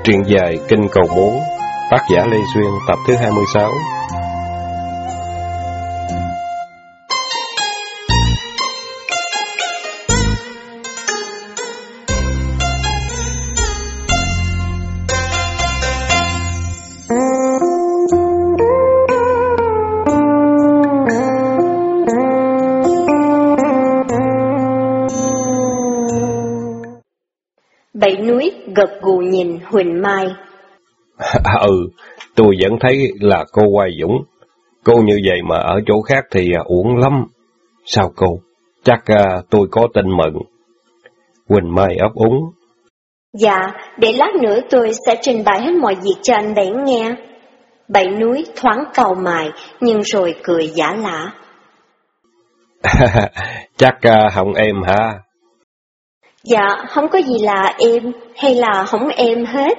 Truyện dài Kinh Cầu Muốn, tác giả Lê Xuyên, tập thứ 26. Bảy núi gật gù nhìn Huỳnh Mai. Tôi vẫn thấy là cô Hoài Dũng. Cô như vậy mà ở chỗ khác thì uổng lắm. Sao cô? Chắc tôi có tin mừng. Huỳnh Mai ấp úng. Dạ, để lát nữa tôi sẽ trình bày hết mọi việc cho anh Bảy nghe. Bảy núi thoáng cau mày nhưng rồi cười giả lả. Chắc không em hả? Dạ, không có gì là em hay là không em hết.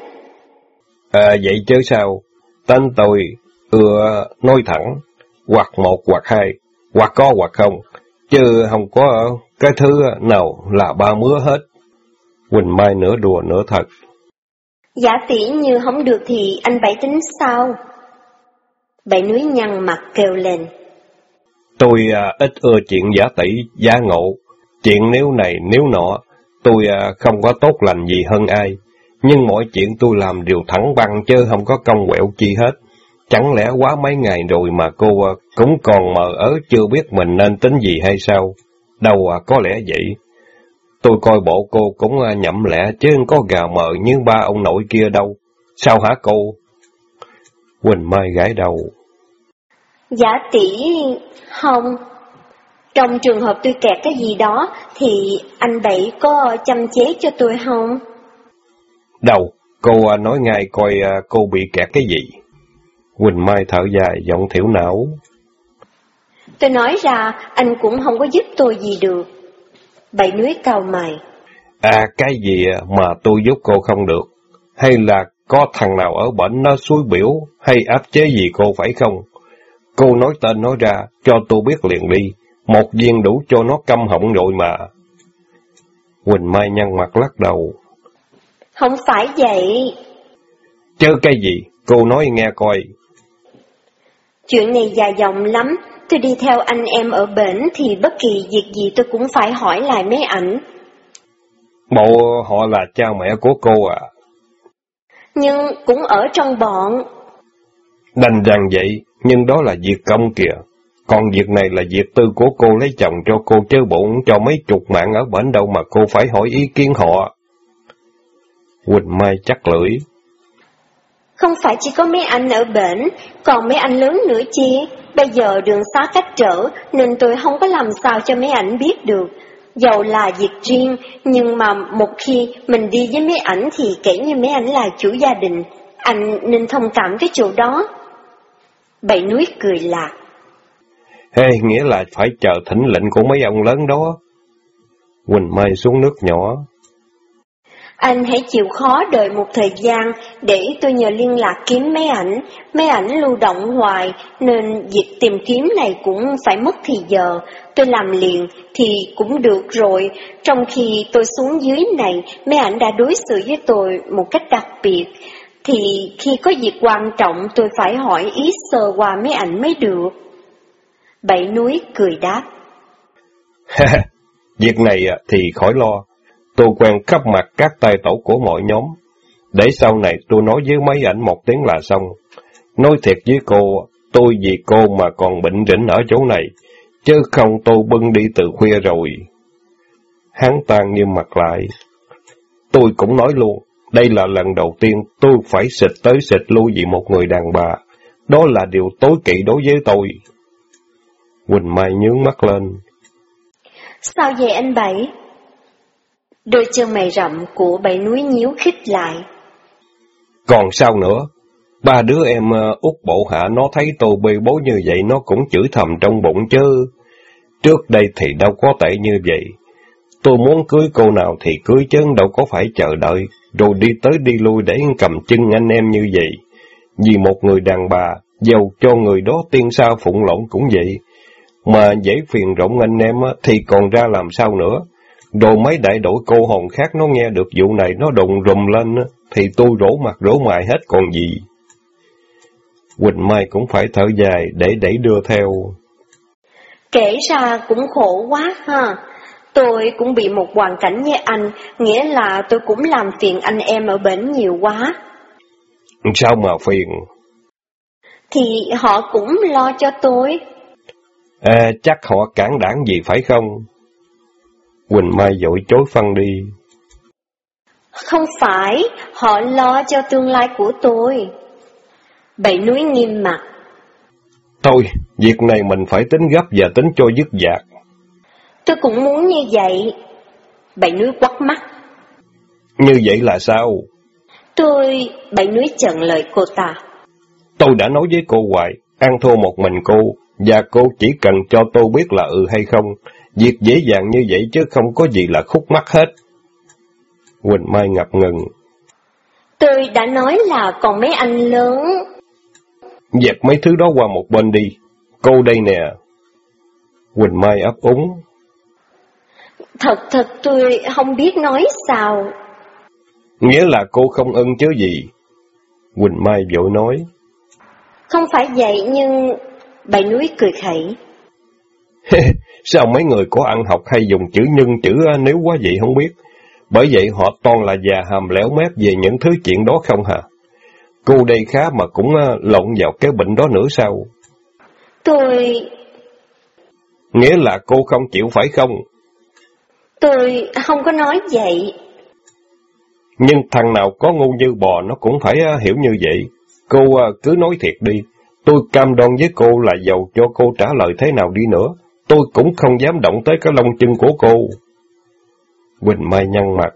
Vậy chứ sao? Tên tôi ưa nói thẳng, hoặc một hoặc hai, hoặc có hoặc không, chứ không có cái thứ nào là ba mứa hết. Huỳnh Mai nửa đùa nửa thật. Dạ tỉ như không được thì anh Bảy tính sao? Bảy núi nhăn mặt kêu lên. Tôi ít ưa chuyện giả tỷ, giả ngộ, chuyện nếu này nếu nọ. Tôi không có tốt lành gì hơn ai, nhưng mọi chuyện tôi làm đều thẳng băng chứ không có cong quẹo chi hết. Chẳng lẽ quá mấy ngày rồi mà cô cũng còn mờ ớ chưa biết mình nên tính gì hay sao? Đâu có lẽ vậy. Tôi coi bộ cô cũng nhậm lẹ chứ không có gà mờ như ba ông nội kia đâu. Sao hả cô? Huỳnh Mai gãi đầu. Dạ tỷ không. Trong trường hợp tôi kẹt cái gì đó, thì anh Bảy có chăm chế cho tôi không? Đâu, cô nói ngay coi cô bị kẹt cái gì. Huỳnh Mai thở dài, giọng thiểu não. Tôi nói ra, anh cũng không có giúp tôi gì được. Bảy núi cau mày. Cái gì mà tôi giúp cô không được? Hay là có thằng nào ở bển nó xúi biểu, hay áp chế gì cô phải không? Cô nói tên nói ra, cho tôi biết liền đi. Một viên đủ cho nó câm họng rồi mà. Huỳnh Mai nhăn mặt lắc đầu. Không phải vậy. Chứ cái gì? Cô nói nghe coi. Chuyện này dài dòng lắm. Tôi đi theo anh em ở bển thì bất kỳ việc gì tôi cũng phải hỏi lại mấy ảnh. Bộ họ là cha mẹ của cô à? Nhưng cũng ở trong bọn. Đành rằng vậy, nhưng đó là việc công kìa. Còn việc này là việc tư của cô lấy chồng cho cô chứ bụng cho mấy chục mạng ở bển đâu mà cô phải hỏi ý kiến họ. Huỳnh Mai chắc lưỡi. Không phải chỉ có mấy anh ở bển, còn mấy anh lớn nữa chi. Bây giờ đường xá cách trở nên tôi không có làm sao cho mấy ảnh biết được. Dầu là việc riêng, nhưng mà một khi mình đi với mấy ảnh thì kể như mấy ảnh là chủ gia đình. Anh nên thông cảm cái chỗ đó. Bảy núi cười lạc. Nghĩa là phải chờ thỉnh lệnh của mấy ông lớn đó. Huỳnh Mai xuống nước nhỏ. Anh hãy chịu khó đợi một thời gian để tôi nhờ liên lạc kiếm mấy ảnh lưu động hoài nên việc tìm kiếm này cũng phải mất thì giờ. Tôi làm liền thì cũng được rồi, trong khi tôi xuống dưới này mấy ảnh đã đối xử với tôi một cách đặc biệt, thì khi có việc quan trọng tôi phải hỏi ý sơ qua mấy ảnh mới được. Bảy núi cười đáp. Việc này thì khỏi lo. Tôi quen khắp mặt các tay tổ của mọi nhóm. Để sau này tôi nói với mấy ảnh một tiếng là xong. Nói thiệt với cô, tôi vì cô mà còn bệnh rỉnh ở chỗ này, chứ không tôi bưng đi từ khuya rồi. Hắn tan nghiêm mặt lại. Tôi cũng nói luôn, đây là lần đầu tiên tôi phải xịt tới xịt lui vì một người đàn bà. Đó là điều tối kỵ đối với tôi. Huỳnh Mai nhướng mắt lên. Sao vậy anh Bảy? Đôi chân mày rậm của Bảy núi nhíu khít lại. Còn sao nữa? Ba đứa em út bộ hạ nó thấy tôi bê bối như vậy nó cũng chửi thầm trong bụng chứ. Trước đây thì đâu có tệ như vậy. Tôi muốn cưới cô nào thì cưới chứ đâu có phải chờ đợi, rồi đi tới đi lui để cầm chân anh em như vậy. Vì một người đàn bà, dầu cho người đó tiên sa phụng lộn cũng vậy. Mà dễ phiền rộng anh em thì còn ra làm sao nữa. Rồi mấy đại đội cô hồn khác nó nghe được vụ này, nó đụng rùm lên, thì tôi rỗ mặt rỗ mày hết còn gì. Quỳnh Mai cũng phải thở dài để đẩy đưa theo. Kể ra cũng khổ quá ha. Tôi cũng bị một hoàn cảnh như anh, nghĩa là tôi cũng làm phiền anh em ở bển nhiều quá. Sao mà phiền? Thì họ cũng lo cho tôi. Chắc họ cản đảng gì phải không? Quỳnh Mai vội chối phân đi. Không phải, họ lo cho tương lai của tôi. Bảy Núi nghiêm mặt. Thôi, việc này mình phải tính gấp và tính cho dứt dạc. Tôi cũng muốn như vậy. Bảy Núi quắt mắt. Như vậy là sao? Bảy Núi chặn lời cô ta. Tôi đã nói với cô hoài, ăn thua một mình cô, và cô chỉ cần cho tôi biết là hay không. Việc dễ dàng như vậy chứ không có gì là khúc mắc hết. Quỳnh Mai ngập ngừng. Tôi đã nói là còn mấy anh lớn. Dẹp mấy thứ đó qua một bên đi. Cô đây nè. Quỳnh Mai ấp úng. Thật tôi không biết nói sao. Nghĩa là cô không ưng chứ gì? Quỳnh Mai vội nói. Không phải vậy nhưng... Bảy Núi cười khẩy. Sao mấy người có ăn học hay dùng chữ nhân chữ nếu quá vậy không biết. Bởi vậy họ toàn là già hàm lẻo mép về những thứ chuyện đó không hả? Cô đây khá mà cũng lộn vào cái bệnh đó nữa sao? Nghĩa là cô không chịu phải không? Tôi không có nói vậy. Nhưng thằng nào có ngu như bò nó cũng phải hiểu như vậy. Cô cứ nói thiệt đi. Tôi cam đoan với cô là dầu cho cô trả lời thế nào đi nữa, tôi cũng không dám động tới cái lông chân của cô. Quỳnh Mai nhăn mặt.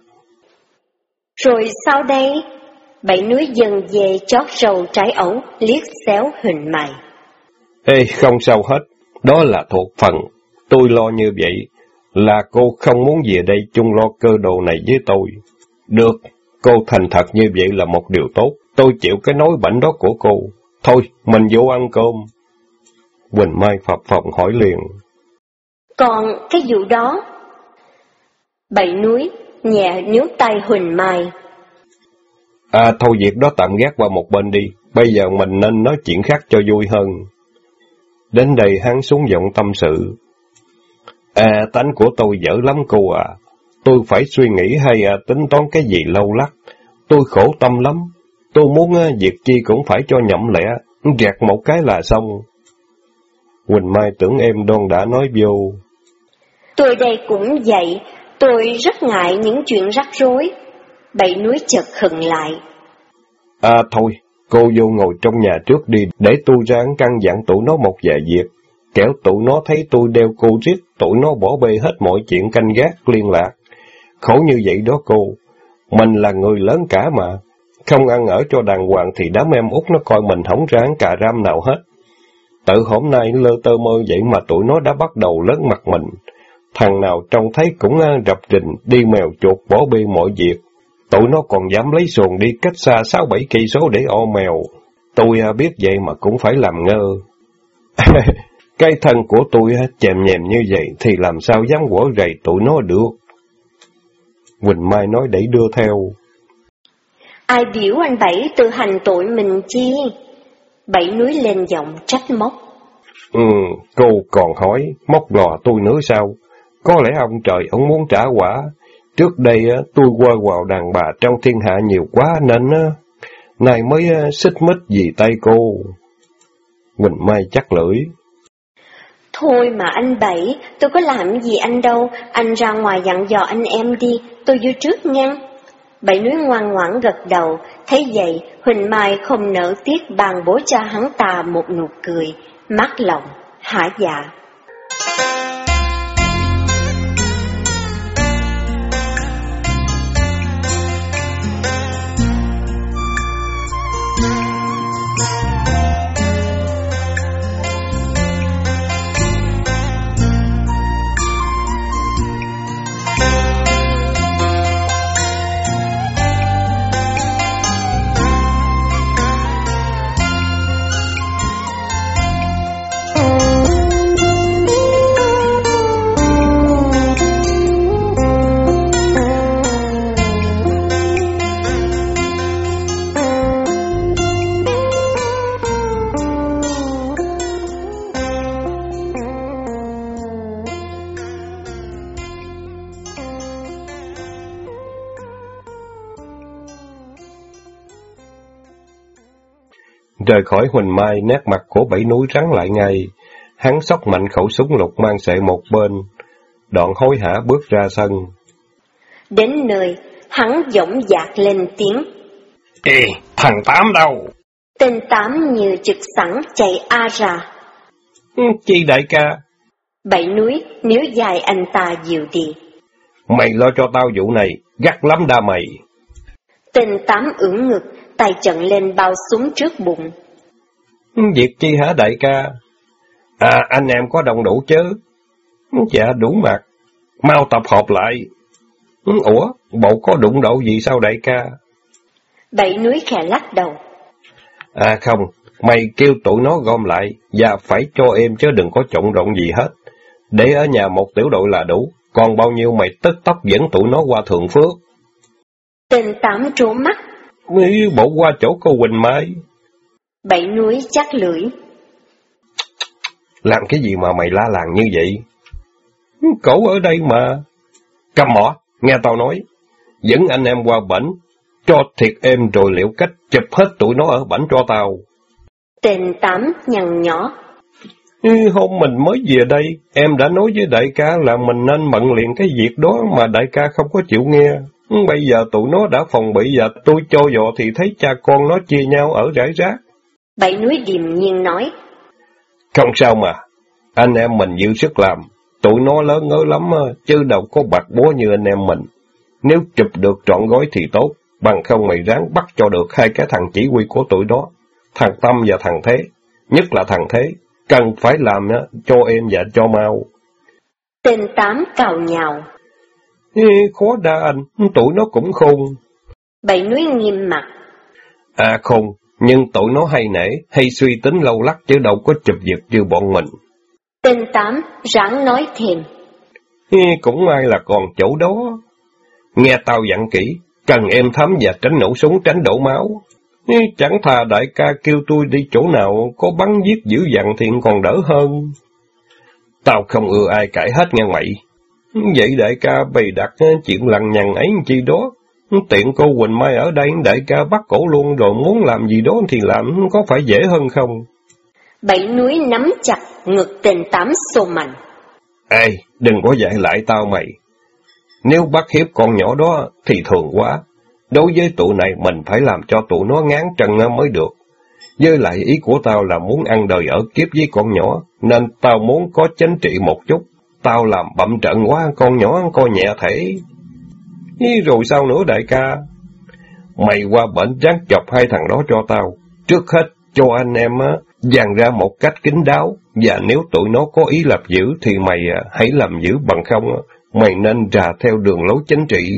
Rồi sao đây? Bảy Núi dần về chót rầu trái ẩu, liếc xéo Huỳnh Mai. Không sao hết, đó là thuộc phần. Tôi lo như vậy là cô không muốn về đây chung lo cơ đồ này với tôi. Được, cô thành thật như vậy là một điều tốt. Tôi chịu cái nói bảnh đó của cô. Thôi, mình vô ăn cơm. Quỳnh Mai phập phồng hỏi liền. Còn cái vụ đó? Bảy Núi nhẹ níu tay Huỳnh Mai. Thôi việc đó tạm gác qua một bên đi. Bây giờ mình nên nói chuyện khác cho vui hơn. Đến đây hắn xuống giọng tâm sự. Tánh của tôi dở lắm cô à. Tôi phải suy nghĩ hay tính toán cái gì lâu lắc. Tôi khổ tâm lắm. Tôi muốn việc chi cũng phải cho nhậm lẽ, gạt một cái là xong. Quỳnh Mai tưởng em đoan đã nói vô. Tôi đây cũng vậy, tôi rất ngại những chuyện rắc rối. Bảy Núi chợt khựng lại. Thôi, cô vô ngồi trong nhà trước đi, để tôi ra căn dặn tụi nó một vài việc. Kẻo tụi nó thấy tôi đeo cô riết, tụi nó bỏ bê hết mọi chuyện canh gác, liên lạc. Khổ như vậy đó cô, mình là người lớn cả mà. Không ăn ở cho đàng hoàng thì đám em út nó coi mình không ra cà ram nào hết. Tự hôm nay lơ tơ mơ vậy mà tụi nó đã bắt đầu lớn mặt mình. Thằng nào trông thấy cũng rập rình, đi mèo chuột bỏ bê mọi việc. Tụi nó còn dám lấy xuồng đi cách xa 6-7 cây số để o mèo. Tôi biết vậy mà cũng phải làm ngơ. Cái thân của tôi chèm nhèm như vậy thì làm sao dám quở rầy tụi nó được. Quỳnh Mai nói đẩy đưa theo. Ai biểu anh Bảy tự hành tội mình chi? Bảy Núi lên giọng trách móc. Cô còn hỏi, móc lò tôi nữa sao? Có lẽ ông trời ông muốn trả quả. Trước đây tôi qua vào đàn bà trong thiên hạ nhiều quá nên nay mới xích mích vì tay cô. Quỳnh Mai chắc lưỡi. Thôi mà anh Bảy, tôi có làm gì anh đâu, anh ra ngoài dặn dò anh em đi, tôi vô trước nha. Bảy Núi ngoan ngoãn gật đầu, thấy vậy, Huỳnh Mai không nỡ tiếc bàn bố cho hắn ta một nụ cười, mát lòng, hả dạ. Rời khỏi Huỳnh Mai, nét mặt của Bảy Núi rắn lại ngay. Hắn xốc mạnh khẩu súng lục mang sệ một bên, đoạn hối hả bước ra sân. Đến nơi, hắn dõng dạc lên tiếng. Ê, thằng Tám đâu? Tên Tám như trực sẵn chạy ra. Chi đại ca? Bảy Núi nếu dài anh ta dịu đi. Mày lo cho tao vụ này, gắt lắm đa mày. Tên Tám ưỡn ngực, tay chận lên bao súng trước bụng. Việc chi hả đại ca? À, anh em có đông đủ chứ? Dạ đủ mặt, mau tập hợp lại. Ủa, bộ có đụng độ gì sao đại ca? Bảy Núi khẽ lắc đầu. À không, mày kêu tụi nó gom lại, và phải cho em chứ đừng có trộn rộn gì hết. Để ở nhà một tiểu đội là đủ, còn bao nhiêu mày tức tốc dẫn tụi nó qua Thượng Phước. Tên Tám trố mắt. Bộ qua chỗ cô Huỳnh Mai. Bảy Núi chắc lưỡi. Làm cái gì mà mày la làng như vậy? Cổ ở đây mà. Cầm mỏ, nghe tao nói. Dẫn anh em qua bển, cho thiệt em rồi liệu cách chụp hết tụi nó ở bển cho tao. Tên Tám nhằn nhó. Hôm mình mới về đây, em đã nói với đại ca là mình nên bận liền cái việc đó mà đại ca không có chịu nghe. Bây giờ tụi nó đã phòng bị và tôi cho dò thì thấy cha con nó chia nhau ở rải rác. Bảy Núi điềm nhiên nói. Không sao mà, anh em mình dư sức làm, tụi nó lớn ngớ lắm chứ đâu có bạc búa như anh em mình. Nếu chụp được trọn gói thì tốt, bằng không mày ráng bắt cho được hai cái thằng chỉ huy của tụi đó, thằng Tâm và thằng Thế, nhất là thằng Thế, cần phải làm cho em và cho mau. Tên Tám cào nhào. Khó đa anh, tụi nó cũng khôn. Bảy Núi nghiêm mặt. À khôn, nhưng tụi nó hay nể, hay suy tính lâu lắc chứ đâu có chụp việc như bọn mình. Tên Tám ráng nói thêm. Cũng may là còn chỗ đó. Nghe tao dặn kỹ, cần em thấm và tránh nổ súng tránh đổ máu. Chẳng thà đại ca kêu tôi đi chỗ nào có bắn giết dữ dằn thì còn đỡ hơn. Tao không ưa ai cãi hết nghe mày. Vậy đại ca bày đặt chuyện lằng nhằng ấy chi đó. Tiện cô Huỳnh Mai ở đây, đại ca bắt cổ luôn rồi muốn làm gì đó thì làm, có phải dễ hơn không? Bảy Núi nắm chặt ngực tên Tám xô mạnh. Ê, đừng có dạy lại tao mày. Nếu bắt hiếp con nhỏ đó thì thường quá. Đối với tụi này mình phải làm cho tụi nó ngán chân mới được. Với lại ý của tao là muốn ăn đời ở kiếp với con nhỏ, nên tao muốn có chính trị một chút. Tao làm bậm trận quá, con nhỏ coi nhẹ thể. Rồi sao nữa đại ca? Mày qua bển ráng chọc hai thằng đó cho tao. Trước hết cho anh em dàn ra một cách kín đáo, và nếu tụi nó có ý lập giữ thì mày hãy làm giữ, bằng không mày nên rà theo đường lối chính trị.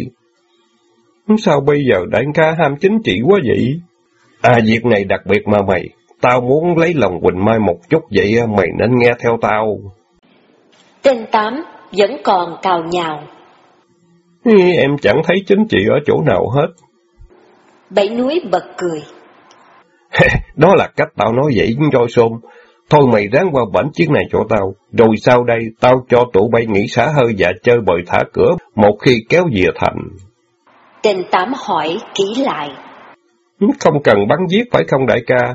Sao bây giờ đại ca ham chính trị quá vậy? À, việc này đặc biệt mà mày, tao muốn lấy lòng Huỳnh Mai một chút vậy mày nên nghe theo tao. Tên Tám vẫn còn cào nhào. Em chẳng thấy chính trị ở chỗ nào hết. Bảy Núi bật cười. Đó là cách tao nói vậy cho xôm. Thôi mày ráng qua bển chiếc này cho tao, rồi sau đây tao cho tụi bay nghỉ xả hơi và chơi bời thả cửa một khi kéo về thành. Tên Tám hỏi kỹ lại. Không cần bắn giết phải không đại ca?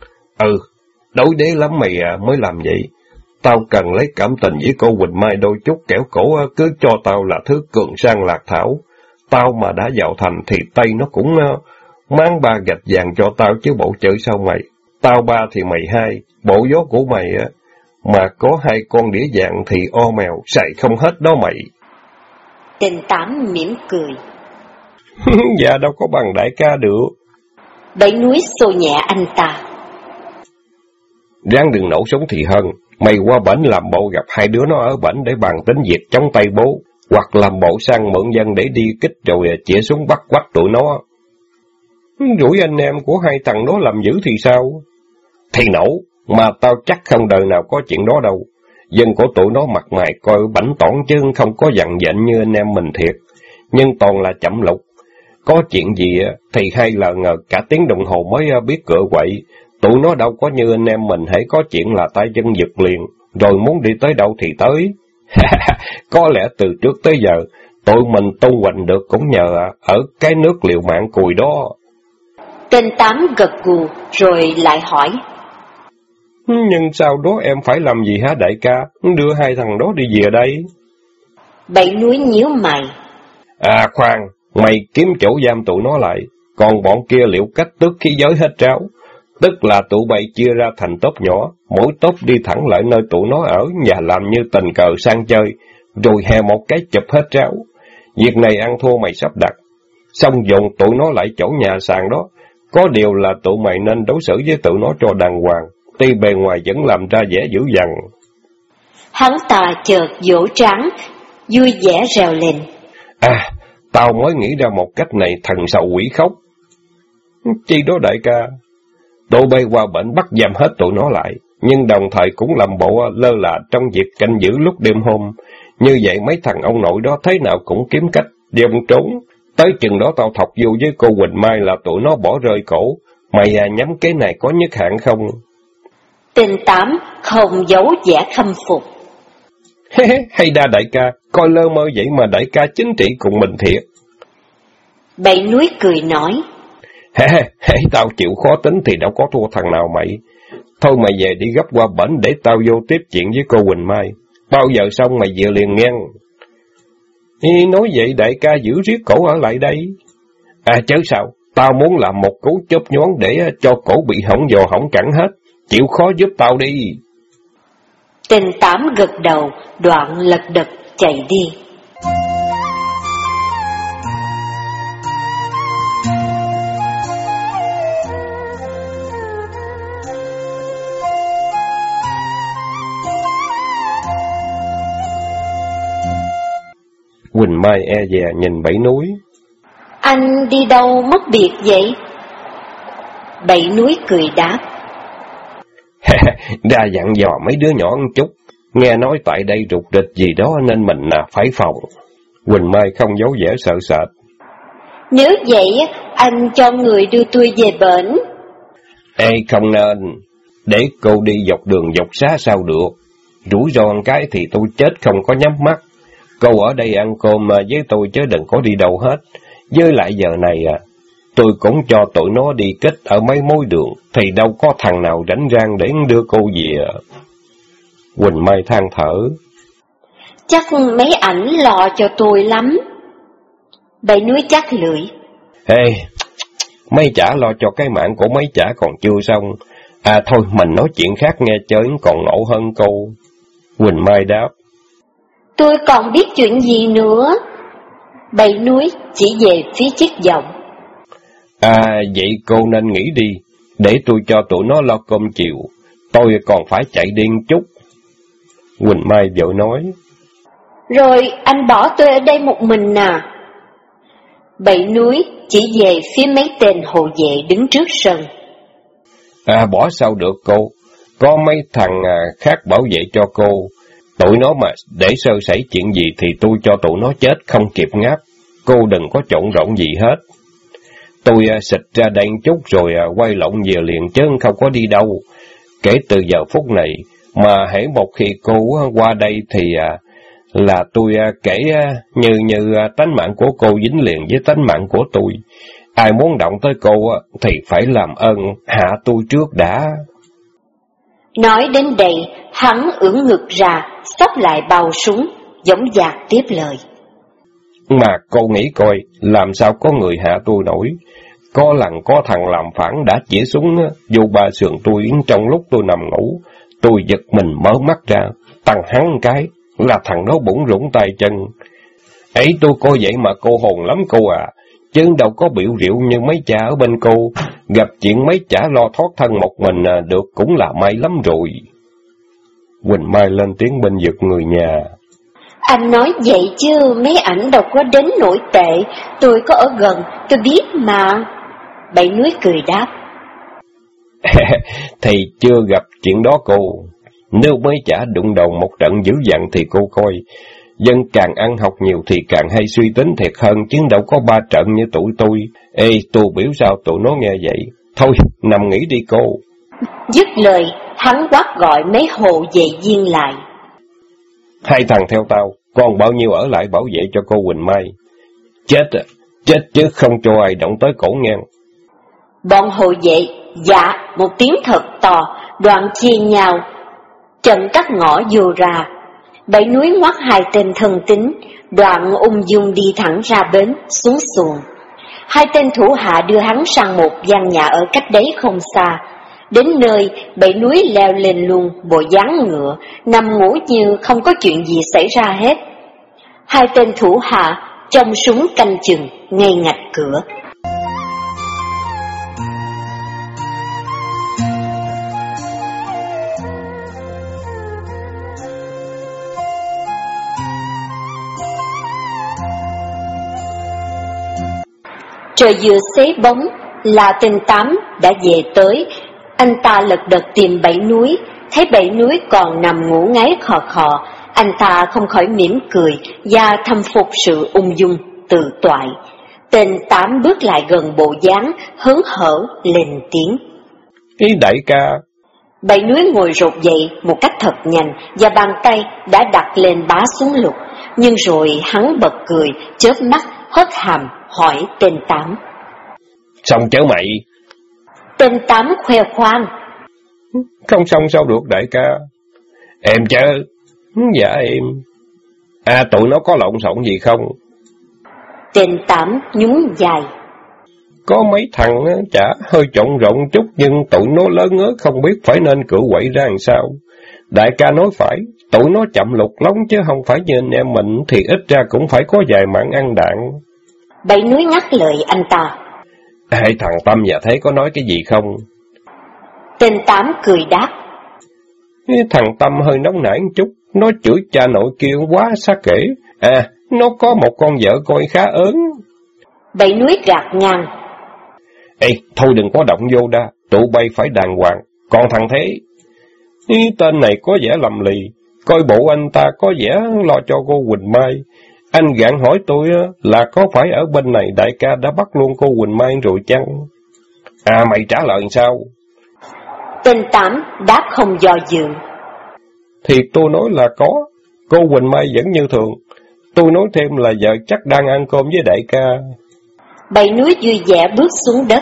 Đối đế lắm mày mới làm vậy. Tao cần lấy cảm tình với cô Huỳnh Mai đôi chút, kẻo cổ cứ cho tao là thứ cường sang lạc thảo. Tao mà đã vào thành thì tay nó cũng mang 3 gạch vàng cho tao chứ bộ chơi sao mày. Tao 3 thì mày 2, bộ gió của mày mà có 2 con đĩa vàng thì o mèo, xài không hết đó mày. Tên Tám mỉm cười. Dạ đâu có bằng đại ca được. Bảy Núi xô nhẹ anh ta. Ráng đừng nổ súng thì hơn. Mày qua bển làm bộ gặp hai đứa nó ở bển để bàn tính việc chống tay bố, hoặc làm bộ sang mượn dân để đi kích rồi chĩa súng bắt quách tụi nó. Rủi anh em của hai thằng đó làm dữ thì sao? Thì nổ, mà tao chắc không đời nào có chuyện đó đâu. Dân của tụi nó mặt mày coi bảnh tỏn chứ không có dằn dện như anh em mình thiệt. Nhưng toàn là chậm lục. Có chuyện gì thì hay là ngờ cả tiếng đồng hồ mới biết cựa quậy. Tụi nó đâu có như anh em mình, hãy có chuyện là tay chân giật liền, rồi muốn đi tới đâu thì tới. Có lẽ từ trước tới giờ, tụi mình tu hoành được cũng nhờ ở cái nước liều mạng cùi đó. Tên Tám gật gù rồi lại hỏi. Nhưng sau đó em phải làm gì hả đại ca? Đưa hai thằng đó đi về đây. Bảy Núi nhíu mày. À khoan, mày kiếm chỗ giam tụi nó lại, còn bọn kia liệu cách tước khí giới hết tráo. Tức là tụi bay chia ra thành tốp nhỏ, mỗi tốp đi thẳng lại nơi tụi nó ở và làm như tình cờ sang chơi, rồi hè một cái chụp hết tráo. Việc này ăn thua mày sắp đặt, xong dồn tụi nó lại chỗ nhà sàn đó. Có điều là tụi mày nên đối xử với tụi nó cho đàng hoàng, tuy bề ngoài vẫn làm ra vẻ dữ dằn. Hắn ta chợt vỗ trán, vui vẻ reo lên. À, tao mới nghĩ ra một cách này thần sầu quỷ khóc. Chi đó đại ca? Tụi bay qua bển bắt giam hết tụi nó lại, nhưng đồng thời cũng làm bộ lơ là trong việc canh giữ lúc đêm hôm. Như vậy mấy thằng ông nội đó thế nào cũng kiếm cách đem trốn. Tới chừng đó tao thọc vô với cô Quỳnh Mai là tụi nó bỏ rơi cổ. Mày nhắm cái này có nhất hạn không? Tên Tám không giấu vẻ khâm phục. Hay đa đại ca, coi lơ mơ vậy mà đại ca chính trị cùng mình thiệt. Bảy Núi cười nói. Hãy tao chịu khó tính thì đâu có thua thằng nào mày. Thôi mày về đi gấp qua bển để tao vô tiếp chuyện với cô Quỳnh Mai. Bao giờ xong mày về liền nghe. Nói vậy đại ca giữ riết cổ ở lại đây. À chớ sao, tao muốn làm một cú chớp nhoáng để cho cổ bị hỏng giò hỏng cẳng hết. Chịu khó giúp tao đi. Tên Tám gật đầu, đoạn lật đật chạy đi. Quỳnh Mai e dè nhìn Bảy Núi. Anh đi đâu mất biệt vậy? Bảy Núi cười đáp. Ra dặn dò mấy đứa nhỏ một chút, nghe nói tại đây rục rịch gì đó nên mình phải phòng. Quỳnh Mai không giấu vẻ sợ sệt. Nếu vậy, anh cho người đưa tôi về bển. Ê không nên, để cô đi dọc đường dọc xá sao được. Rủi ro một cái thì tôi chết không có nhắm mắt. Cô ở đây ăn cơm với tôi chứ đừng có đi đâu hết. Với lại giờ này tôi cũng cho tụi nó đi kết ở mấy mối đường, thì đâu có thằng nào rảnh rang để đưa cô về. Quỳnh Mai than thở. Chắc mấy ảnh lo cho tôi lắm. Bảy Núi chắc lưỡi. Ê, mấy chả lo cho cái mạng của mấy chả còn chưa xong. À thôi, mình nói chuyện khác nghe chơi còn ngộ hơn cô. Quỳnh Mai đáp. Tôi còn biết chuyện gì nữa? Bảy Núi chỉ về phía chiếc giọng. À, vậy cô nên nghĩ đi, để tôi cho tụi nó lo cơm chiều. Tôi còn phải chạy điên chút. Quỳnh Mai vội nói. Rồi anh bỏ tôi ở đây một mình à? Bảy Núi chỉ về phía mấy tên hộ vệ đứng trước sân. À, bỏ sao được cô, có mấy thằng khác bảo vệ cho cô. Tụi nó mà để sơ sẩy chuyện gì thì tôi cho tụi nó chết không kịp ngáp. Cô đừng có trộn rộn gì hết. Tôi xịt ra đây chút rồi quay lộn về liền chứ không có đi đâu. Kể từ giờ phút này mà hễ một khi cô qua đây thì là tôi kể như tánh mạng của cô dính liền với tánh mạng của tôi. Ai muốn động tới cô thì phải làm ơn hạ tôi trước đã. Nói đến đây, hắn ưỡn ngực ra, xốc lại bao súng, dõng dạc tiếp lời. Mà cô nghĩ coi, làm sao có người hạ tôi nổi. Có lần có thằng làm phản đã chĩa súng vô ba sườn tôi trong lúc tôi nằm ngủ. Tôi giật mình mở mắt ra, tăng hắn cái, là thằng đó bủn rủng tay chân. Ấy tôi coi vậy mà cô hồn lắm cô à, chứ đâu có biểu rượu như mấy cha ở bên cô. Gặp chuyện mấy chả lo thoát thân một mình được cũng là may lắm rồi. Quỳnh Mai lên tiếng bên giật người nhà. Anh nói vậy chứ mấy ảnh đâu có đến nỗi tệ, tôi có ở gần, tôi biết mà. Bảy Núi cười đáp. Thì chưa gặp chuyện đó cô. Nếu mấy chả đụng đầu một trận dữ dằn thì cô coi. Dân càng ăn học nhiều thì càng hay suy tính thiệt hơn, chứ đâu có ba trận như tụi tôi. Ê, tôi biểu sao tụi nó nghe vậy. Thôi, nằm nghỉ đi cô. Dứt lời, hắn quát gọi mấy hộ vệ viên lại. Hai thằng theo tao, còn bao nhiêu ở lại bảo vệ cho cô Quỳnh Mai. Chết chứ không cho ai động tới cổ ngang. Bọn hộ vệ, dạ, một tiếng thật to, đoạn chia nhau, trận các ngõ vô ra. Bảy núi ngoắt hai tên thân tín, đoạn ung dung đi thẳng ra bến, xuống xuồng. Hai tên thủ hạ đưa hắn sang một gian nhà ở cách đấy không xa. Đến nơi, Bảy núi leo lên luôn, bộ dáng ngựa, nằm ngủ như không có chuyện gì xảy ra hết. Hai tên thủ hạ trông súng canh chừng ngay ngạch cửa. Trời vừa xế bóng là tên Tám đã về tới. Anh ta lật đật tìm Bảy núi, thấy Bảy núi còn nằm ngủ ngáy khò khò. Anh ta không khỏi mỉm cười và thâm phục sự ung dung, tự toại. Tên Tám bước lại gần bộ dáng, hớn hở lên tiếng. Ý đại ca. Bảy núi ngồi rột dậy một cách thật nhanh, và bàn tay đã đặt lên bá xuống lục. Nhưng rồi hắn bật cười, chớp mắt, hất hàm, hỏi tên Tám. Xong chớ mày. Tên Tám khoe khoang. Không xong sao được đại ca. Em chớ. Dạ em. Tụi nó có lộn xộn gì không? Tên Tám nhún dài. Có mấy thằng chả hơi trộn rộn chút, nhưng tụi nó lớn ngớ không biết phải nên cự quậy ra làm sao. Đại ca nói phải, tụi nó chậm lục lóng chứ không phải như anh em mình, thì ít ra cũng phải có vài mạng ăn đạn. Bảy núi ngắt lời anh ta. Hai thằng Tâm và Thế có nói cái gì không? Tên Tám cười đáp. Thằng Tâm hơi nóng nảy một chút, nó chửi cha nội kia quá xa kể. Nó có một con vợ coi khá ớn. Bảy núi gạt ngang. Ê, thôi đừng có động vô đa, tụi bay phải đàng hoàng. Còn thằng Thế, tên này có vẻ lầm lì, coi bộ anh ta có vẻ lo cho cô Quỳnh Mai. Anh gạn hỏi tôi là có phải ở bên này đại ca đã bắt luôn cô Quỳnh Mai rồi chăng? Mày trả lời sao? Tên Tám đáp không do dự. Thì tôi nói là có, cô Quỳnh Mai vẫn như thường. Tôi nói thêm là vợ chắc đang ăn cơm với đại ca. Bảy núi vui vẻ bước xuống đất.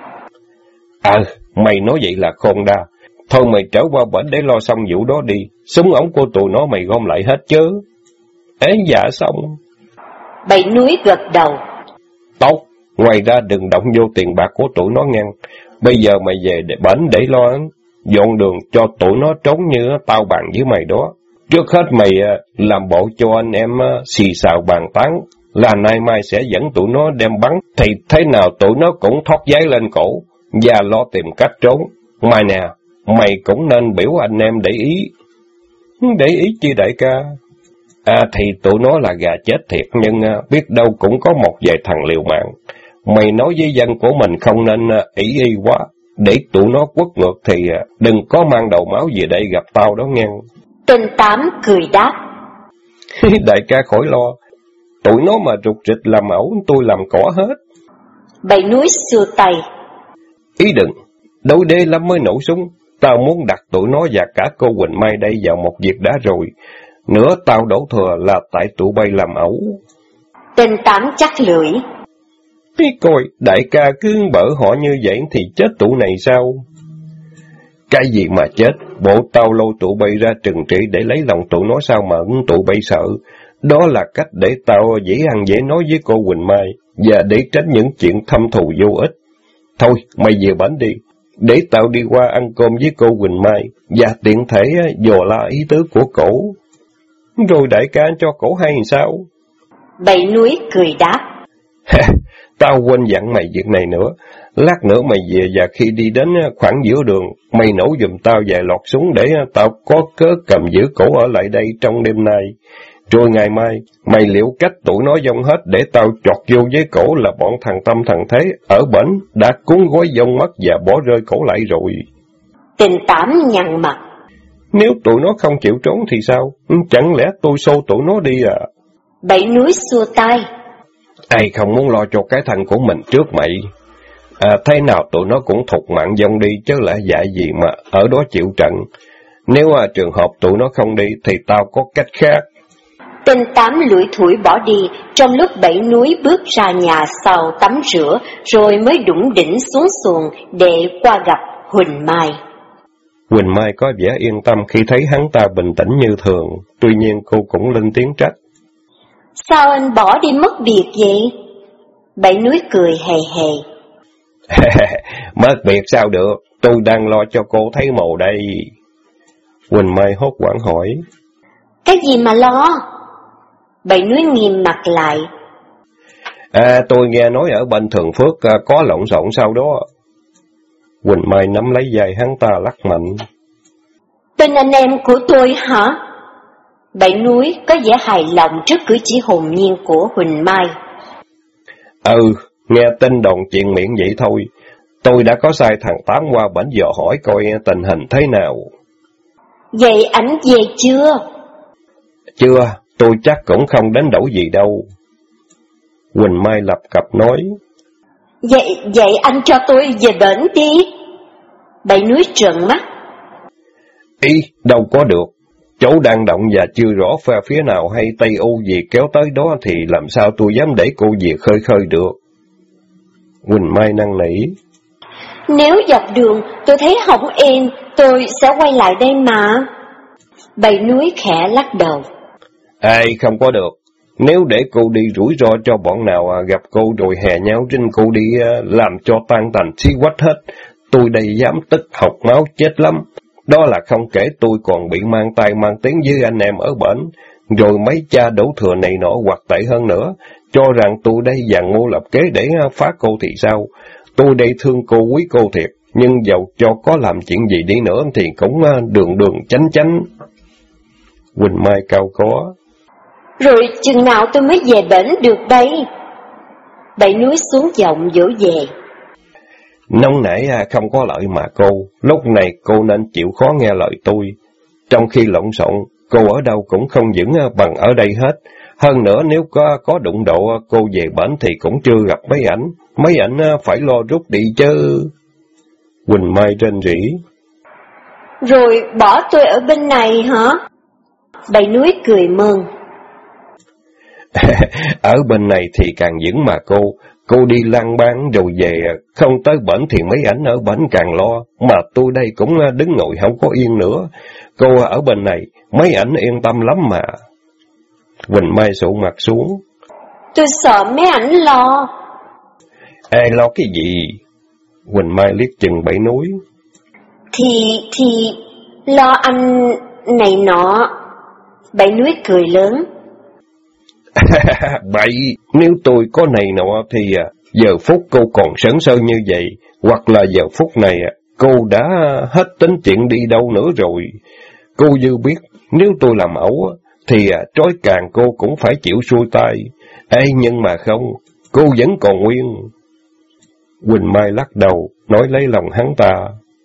Mày nói vậy là khôn đa. Thôi mày trở qua bển để lo xong vụ đó đi. Súng ống của tụi nó mày gom lại hết chứ. Dạ xong. Bảy núi gật đầu. Tốt, ngoài ra đừng động vô tiền bạc của tụi nó ngăn. Bây giờ mày về bển để lo dọn đường cho tụi nó trốn như tao bàn với mày đó. Trước hết mày làm bộ cho anh em xì xào bàn tán, là nay mai sẽ dẫn tụi nó đem bắn, thì thế nào tụi nó cũng thoát giấy lên cổ, và lo tìm cách trốn. Mai nè, mày cũng nên biểu anh em để ý. Để ý chi đại ca? Thì tụi nó là gà chết thiệt, nhưng biết đâu cũng có một vài thằng liều mạng. Mày nói với dân của mình không nên ý y quá, để tụi nó quất ngược thì đừng có mang đầu máu về đây gặp tao đó nghe. Tên Tám cười đáp. Đại ca khỏi lo, tụi nó mà rụt rịch làm ẩu, tôi làm cỏ hết. Bảy núi xua tay. Ý đừng, đôi đê lắm mới nổ súng. Tao muốn đặt tụi nó và cả cô Quỳnh Mai đây vào một việc đã rồi. Nữa tao đổ thừa là tại tụi bay làm ẩu. Tên Tám chắc lưỡi. Coi, đại ca cứ bở họ như vậy thì chết tụi này sao? Cái gì mà chết, bộ tao lôi tụi bay ra trừng trị để lấy lòng tụi nó sao mà tụi bay sợ. Đó là cách để tao dễ ăn dễ nói với cô Quỳnh Mai, và để tránh những chuyện thâm thù vô ích. Thôi, mày về bển đi, để tao đi qua ăn cơm với cô Quỳnh Mai, và tiện thể dò la ý tứ của cổ. Rồi đại ca cho cổ hay sao? Bảy núi cười đáp. Tao quên dặn mày việc này nữa. Lát nữa mày về và khi đi đến khoảng giữa đường, mày nổ giùm tao vài lọt súng để tao có cớ cầm giữ cổ ở lại đây trong đêm nay. Rồi ngày mai, mày liệu cách tụi nó dông hết để tao chọt vô với cổ là bọn thằng Tâm thằng Thế ở bển đã cuốn gói dông mất và bỏ rơi cổ lại rồi. Tên Tám nhăn mặt. Nếu tụi nó không chịu trốn thì sao? Chẳng lẽ tôi xô tụi nó đi à? Bảy núi xua tay. Ai không muốn lo cho cái thằng của mình trước mày? Thế nào tụi nó cũng thục mạng dông đi chứ lẽ dại gì mà ở đó chịu trận. Nếu trường hợp tụi nó không đi thì tao có cách khác. Tên Tám lủi thủi bỏ đi, trong lúc Bảy Núi bước ra nhà sau tắm rửa, rồi mới đủng đỉnh xuống xuồng để qua gặp Huỳnh Mai. Huỳnh Mai có vẻ yên tâm khi thấy hắn ta bình tĩnh như thường, tuy nhiên cô cũng lên tiếng trách. Sao anh bỏ đi mất biệt vậy? Bảy Núi cười hề hề. Mất biệt sao được, tôi đang lo cho cô thấy mồ đây. Huỳnh Mai hốt hoảng hỏi. Cái gì mà lo? Bảy Núi nghiêm mặt lại. Tôi nghe nói ở bên Thường Phước có lộn xộn sau đó. Huỳnh Mai nắm lấy vai hắn ta lắc mạnh. Tên anh em của tôi hả? Bảy Núi có vẻ hài lòng trước cử chỉ hồn nhiên của Huỳnh Mai. Nghe tin đồn chuyện miệng vậy thôi. Tôi đã có sai thằng Tám qua bển dò hỏi coi tình hình thế nào. Vậy ảnh về chưa? Chưa, tôi chắc cũng không đánh đổi gì đâu. Huỳnh Mai lập cập nói. Vậy anh cho tôi về bển đi. Bảy Núi trợn mắt. Đâu có được. Chỗ đang động và chưa rõ phe phía nào hay Tây U gì kéo tới đó thì làm sao tôi dám để cô về khơi khơi được. Huỳnh Mai năn nỉ. Nếu dọc đường tôi thấy hổng êm, tôi sẽ quay lại đây mà. Bảy Núi khẽ lắc đầu. Không có được. Nếu để cô đi rủi ro cho bọn nào gặp cô rồi hè nhau trên cô đi làm cho tan tành xí quách hết. Tôi đây dám tức học máu chết lắm. Đó là không kể tôi còn bị mang tay mang tiếng với anh em ở bển. Rồi mấy cha đổ thừa này nọ hoặc tệ hơn nữa. Cho rằng tôi đây dàn mưu lập kế để phá cô thì sao? Tôi đây thương cô quý cô thiệt. Nhưng dầu cho có làm chuyện gì đi nữa thì cũng đường chánh chánh. Huỳnh Mai cao có. Rồi chừng nào tôi mới về bển được đây? Bảy Núi xuống giọng dỗ về. Nóng nảy không có lợi mà cô. Lúc này cô nên chịu khó nghe lời tôi. Trong khi lộn xộn, cô ở đâu cũng không vững bằng ở đây hết. Hơn nữa nếu có đụng độ cô về bển thì cũng chưa gặp mấy ảnh. Mấy ảnh phải lo rút đi chứ. Huỳnh Mai rên rỉ. Rồi bỏ tôi ở bên này hả? Bảy Núi cười mừng. Ở bên này thì càng vững mà cô đi lang bang rồi về, không tới bển thì mấy ảnh ở bển càng lo, mà tôi đây cũng đứng ngồi không có yên nữa. Cô ở bên này, mấy ảnh yên tâm lắm mà. Huỳnh Mai sụ mặt xuống. Tôi sợ mấy ảnh lo. Lo cái gì? Huỳnh Mai liếc chừng Bảy Núi. Thì lo anh này nọ. Bảy Núi cười lớn. Bậy, nếu tôi có này nọ thì giờ phút cô còn sớn sơ như vậy, hoặc là giờ phút này cô đã hết tính chuyện đi đâu nữa rồi. Cô dư biết, nếu tôi làm ẩu thì trói càng cô cũng phải chịu xuôi tay. Nhưng mà không, cô vẫn còn nguyên. Huỳnh Mai lắc đầu, nói lấy lòng hắn ta.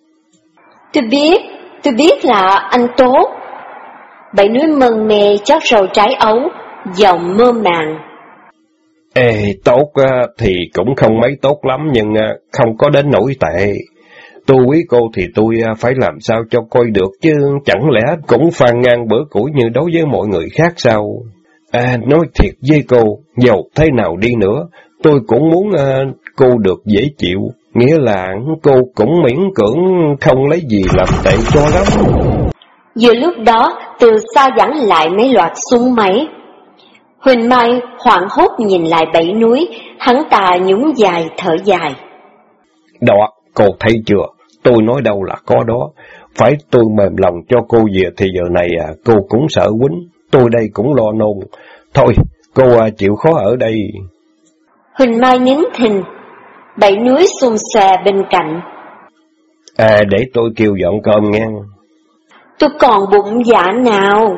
Tôi biết là anh tốt. Bảy Núi mân mê chót rau trái ấu, giọng mơ màng. Tốt thì cũng không mấy tốt lắm, nhưng không có đến nỗi tệ. Tôi quý cô thì tôi phải làm sao cho coi được, chứ chẳng lẽ cũng phàn nàn bữa củi như đối với mọi người khác sao? Nói thiệt với cô, dầu thế nào đi nữa, tôi cũng muốn cô được dễ chịu, nghĩa là cô cũng miễn cưỡng không lấy gì làm tệ cho lắm. Vừa lúc đó, từ xa vẳng lại mấy loạt súng máy. Huỳnh Mai hoảng hốt nhìn lại Bảy Núi, hắn ta nhún dài thở dài. Đó, cô thấy chưa, tôi nói đâu là có đó. Phải tôi mềm lòng cho cô về thì giờ này cô cũng sợ quýnh, tôi đây cũng lo nôn. Thôi, cô chịu khó ở đây. Huỳnh Mai nín thinh, Bảy Núi xôn xòe bên cạnh. Để tôi kêu dọn cơm nghe. Tôi còn bụng dạ nào.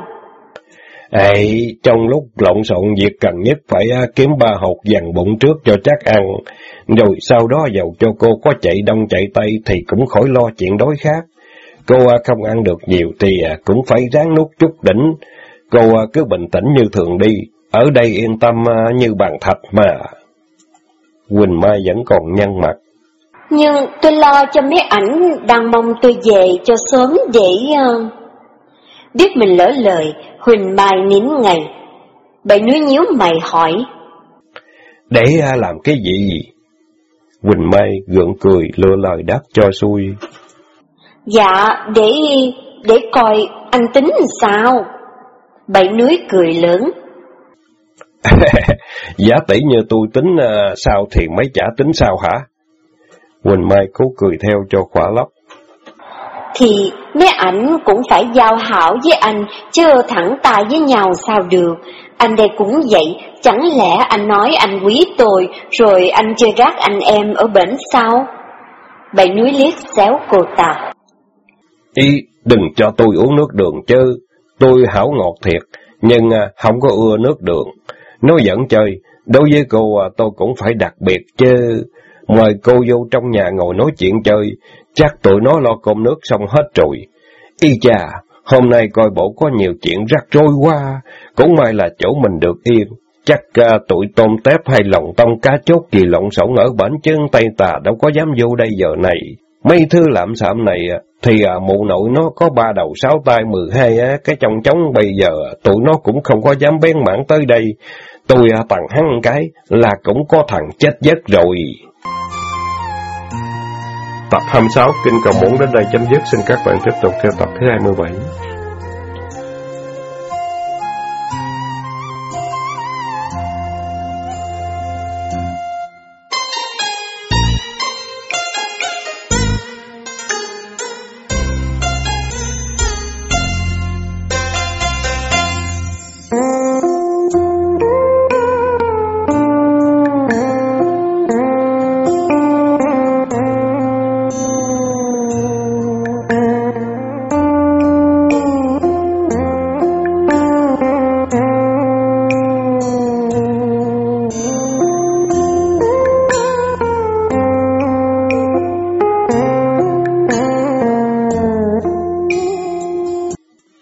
Trong lúc lộn xộn việc cần nhất phải kiếm 3 hột dằn bụng trước cho chắc ăn, rồi sau đó dầu cho cô có chạy đông chạy tây thì cũng khỏi lo chuyện đói khát. Cô không ăn được nhiều thì cũng phải ráng nuốt chút đỉnh. Cô cứ bình tĩnh như thường đi, ở đây yên tâm như bàn thạch mà. Huỳnh Mai vẫn còn nhăn mặt. Nhưng tôi lo cho mấy ảnh đang mong tôi về cho sớm để... Biết mình lỡ lời, Huỳnh Mai nín ngay. Bảy núi nhíu mày hỏi. Để làm cái gì? Quỳnh Mai gượng cười lựa lời đáp cho xuôi. Dạ, để coi anh tính sao? Bảy núi cười lớn. Giả tỷ như tôi tính sao thì mấy chả tính sao hả? Quỳnh Mai cố cười theo cho khỏa lấp. Thì mấy ảnh cũng phải giao hảo với anh, chứ thẳng tay với nhau sao được. Anh đây cũng vậy, chẳng lẽ anh nói anh quý tôi, rồi anh chơi gác anh em ở bển sao? Bảy núi liếc xéo cô ta. Ý, đừng cho tôi uống nước đường chứ, tôi hảo ngọt thiệt, nhưng không có ưa nước đường. Nói giỡn chơi, đối với cô tôi cũng phải đặc biệt chứ. Mời cô vô trong nhà ngồi nói chuyện chơi, chắc tụi nó lo cơm nước xong hết rồi. Y chà, hôm nay coi bộ có nhiều chuyện rắc rối quá, cũng may là chỗ mình được yên. Chắc tụi tôm tép hay lòng tông cá chốt gì lộn xộn ở bển chân Tây Tà đâu có dám vô đây giờ này. Mấy thứ lạm xạm này thì mụ nội nó có 3 đầu 6 tay 12 cái chong chóng bây giờ tụi nó cũng không có dám bén mảng tới đây. Tôi tặng hắn cái là cũng có thằng chết giấc rồi. Tập 26 Kinh Cầu Muỗng đến đây chấm dứt. Xin các bạn tiếp tục theo tập thứ 27.